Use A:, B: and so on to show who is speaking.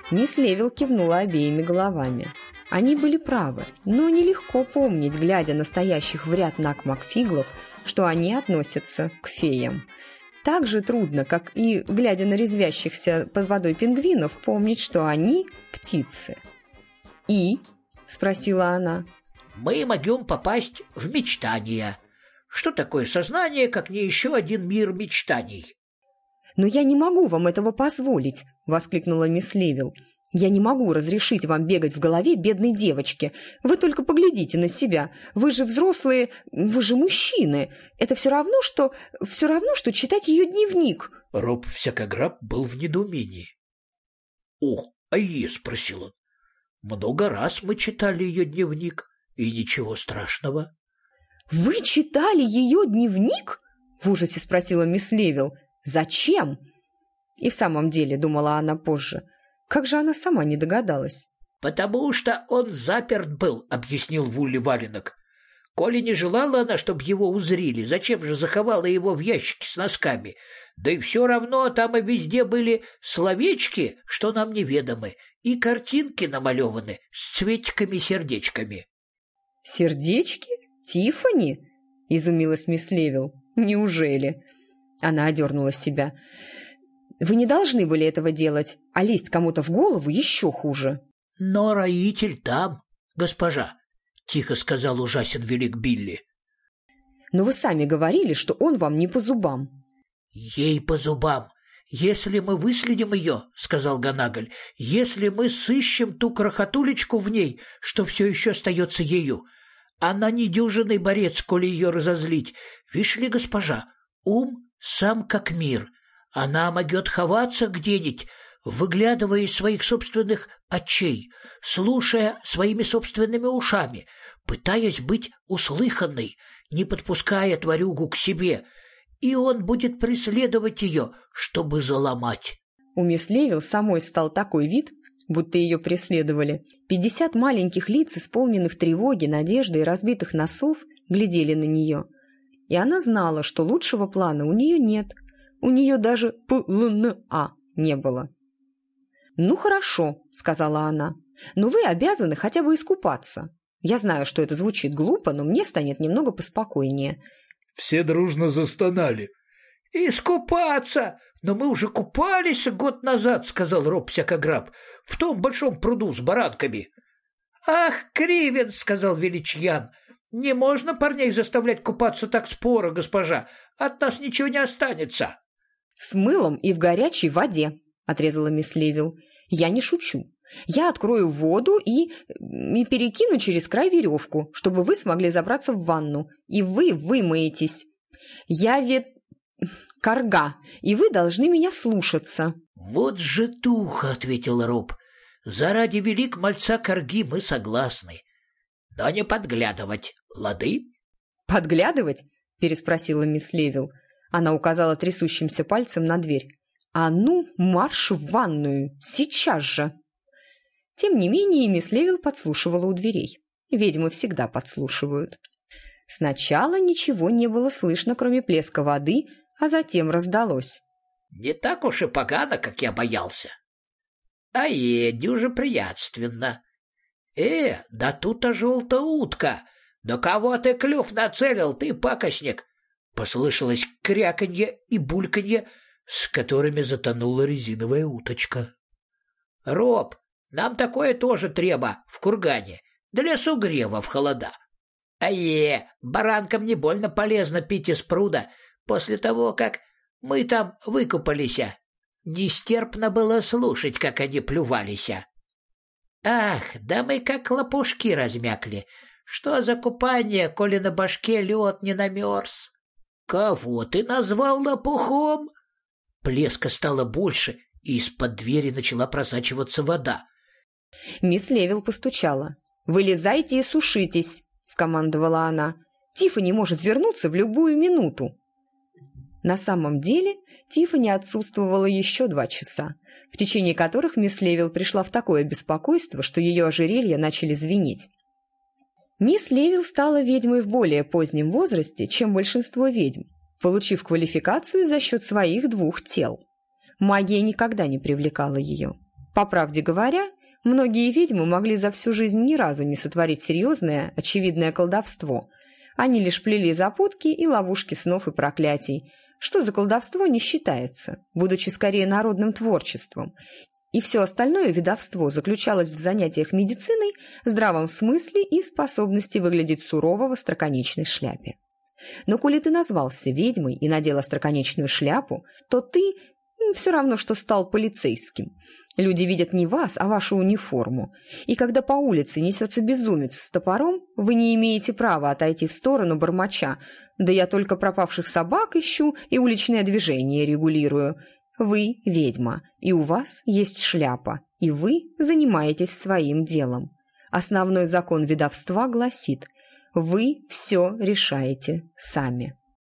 A: Мисс Левил кивнула обеими головами. Они были правы, но нелегко помнить, глядя на стоящих в ряд Накмакфиглов, что они относятся к феям. Так же трудно, как и, глядя на резвящихся под водой пингвинов, помнить, что они птицы. «И?» – спросила она.
B: «Мы могем попасть в мечтания. Что такое сознание, как не еще один мир мечтаний?»
A: «Но я не могу вам этого позволить!» – воскликнула мисс Левил. «Я не могу разрешить вам бегать в голове бедной девочки. Вы только поглядите на себя. Вы же взрослые, вы же мужчины. Это все равно, что читать ее дневник».
B: Роб Всякограб был в недоумении. «Ох, спросил он. «Много раз мы читали ее дневник, и ничего страшного».
A: «Вы читали ее дневник?» – в ужасе спросила мисс Левил. «Зачем?» И в самом деле, думала она позже, как же она сама не догадалась.
B: «Потому что он заперт был», — объяснил Вулли Валенок. «Коли не желала она, чтобы его узрели, зачем же заховала его в ящике с носками? Да и все равно там и везде были словечки, что нам неведомы, и картинки намалеваны с цветиками-сердечками».
A: «Сердечки? Тиффани?» — изумилась мисс Левил. «Неужели?» Она одернула себя. «Вы не должны были этого делать, а лезть кому-то в голову еще хуже».
B: «Но роитель там, госпожа», — тихо сказал ужасен велик Билли.
A: «Но вы сами говорили, что он вам не по зубам».
B: «Ей по зубам. Если мы выследим ее, — сказал Ганагаль, — если мы сыщем ту крохотулечку в ней, что все еще остается ею, она недюжинный борец, коли ее разозлить. Вишь ли, госпожа, ум сам как мир». Она могет ховаться где-нибудь, выглядывая из своих собственных очей, слушая своими собственными ушами, пытаясь быть услыханной, не подпуская тварюгу к себе, и он будет преследовать ее, чтобы заломать.
A: У мисс Левил самой стал такой вид, будто ее преследовали. 50 маленьких лиц, исполненных тревоги, надежды и разбитых носов, глядели на нее. И она знала, что лучшего плана у нее нет. У нее даже ПЛНА не было. «Ну, хорошо», — сказала она, — «но вы обязаны хотя бы искупаться. Я знаю, что это звучит глупо, но мне станет немного поспокойнее».
C: Все дружно застонали.
B: «Искупаться! Но мы уже купались год назад», — сказал Роб Всякограб, — «в том большом пруду с баранками». «Ах, Кривен!» — сказал Величьян. «Не можно парней заставлять купаться так споро, госпожа. От нас ничего не останется».
A: «С мылом и в горячей воде», — отрезала мисс Левил. «Я не шучу. Я открою воду и перекину через край веревку, чтобы вы смогли забраться в ванну, и вы вымоетесь. Я ведь карга, и вы должны меня слушаться».
B: «Вот же туха», — ответил Роб. «Заради велик мальца карги мы согласны. Но не подглядывать, лады?»
A: «Подглядывать?» — переспросила мисс Левил. Она указала трясущимся пальцем на дверь. «А ну, марш в ванную! Сейчас же!» Тем не менее, мисс Левил подслушивала у дверей. Ведьмы всегда подслушивают. Сначала ничего не было слышно, кроме плеска воды, а затем раздалось.
B: «Не так уж и погано, как я боялся. Дюже приятственно. Да тут-то желтая утка! Да кого ты клюв нацелил, ты пакостник!» Послышалось кряканье и бульканье, с которыми затонула резиновая уточка. «Роб, нам такое тоже треба в кургане, для сугрева в холода. Баранкам не больно полезно пить из пруда после того, как мы там выкупались. Нестерпно было слушать, как они плювались. Ах, да мы как лопушки размякли. Что за купание, коли на башке лед не намерз?» «Кого ты назвал лопухом?» Плеска стало больше, и из-под двери начала просачиваться вода.
A: Мисс Левил постучала. «Вылезайте и сушитесь», — скомандовала она. «Тиффани может вернуться в любую минуту». На самом деле Тиффани отсутствовала еще 2 часа, в течение которых мисс Левил пришла в такое беспокойство, что ее ожерелья начали звенеть. Мисс Левил стала ведьмой в более позднем возрасте, чем большинство ведьм, получив квалификацию за счет своих 2 тел. Магия никогда не привлекала ее. По правде говоря, многие ведьмы могли за всю жизнь ни разу не сотворить серьезное, очевидное колдовство. Они лишь плели запутки и ловушки снов и проклятий, что за колдовство не считается, будучи скорее народным творчеством. И все остальное ведовство заключалось в занятиях медициной, здравом смысле и способности выглядеть сурово в остроконечной шляпе. Но коли ты назвался ведьмой и надел остроконечную шляпу, то ты все равно, что стал полицейским. Люди видят не вас, а вашу униформу. И когда по улице несется безумец с топором, вы не имеете права отойти в сторону бормоча: «Да я только пропавших собак ищу и уличное движение регулирую». Вы ведьма, и у вас есть шляпа, и вы занимаетесь своим делом. Основной закон ведовства гласит: вы все решаете сами.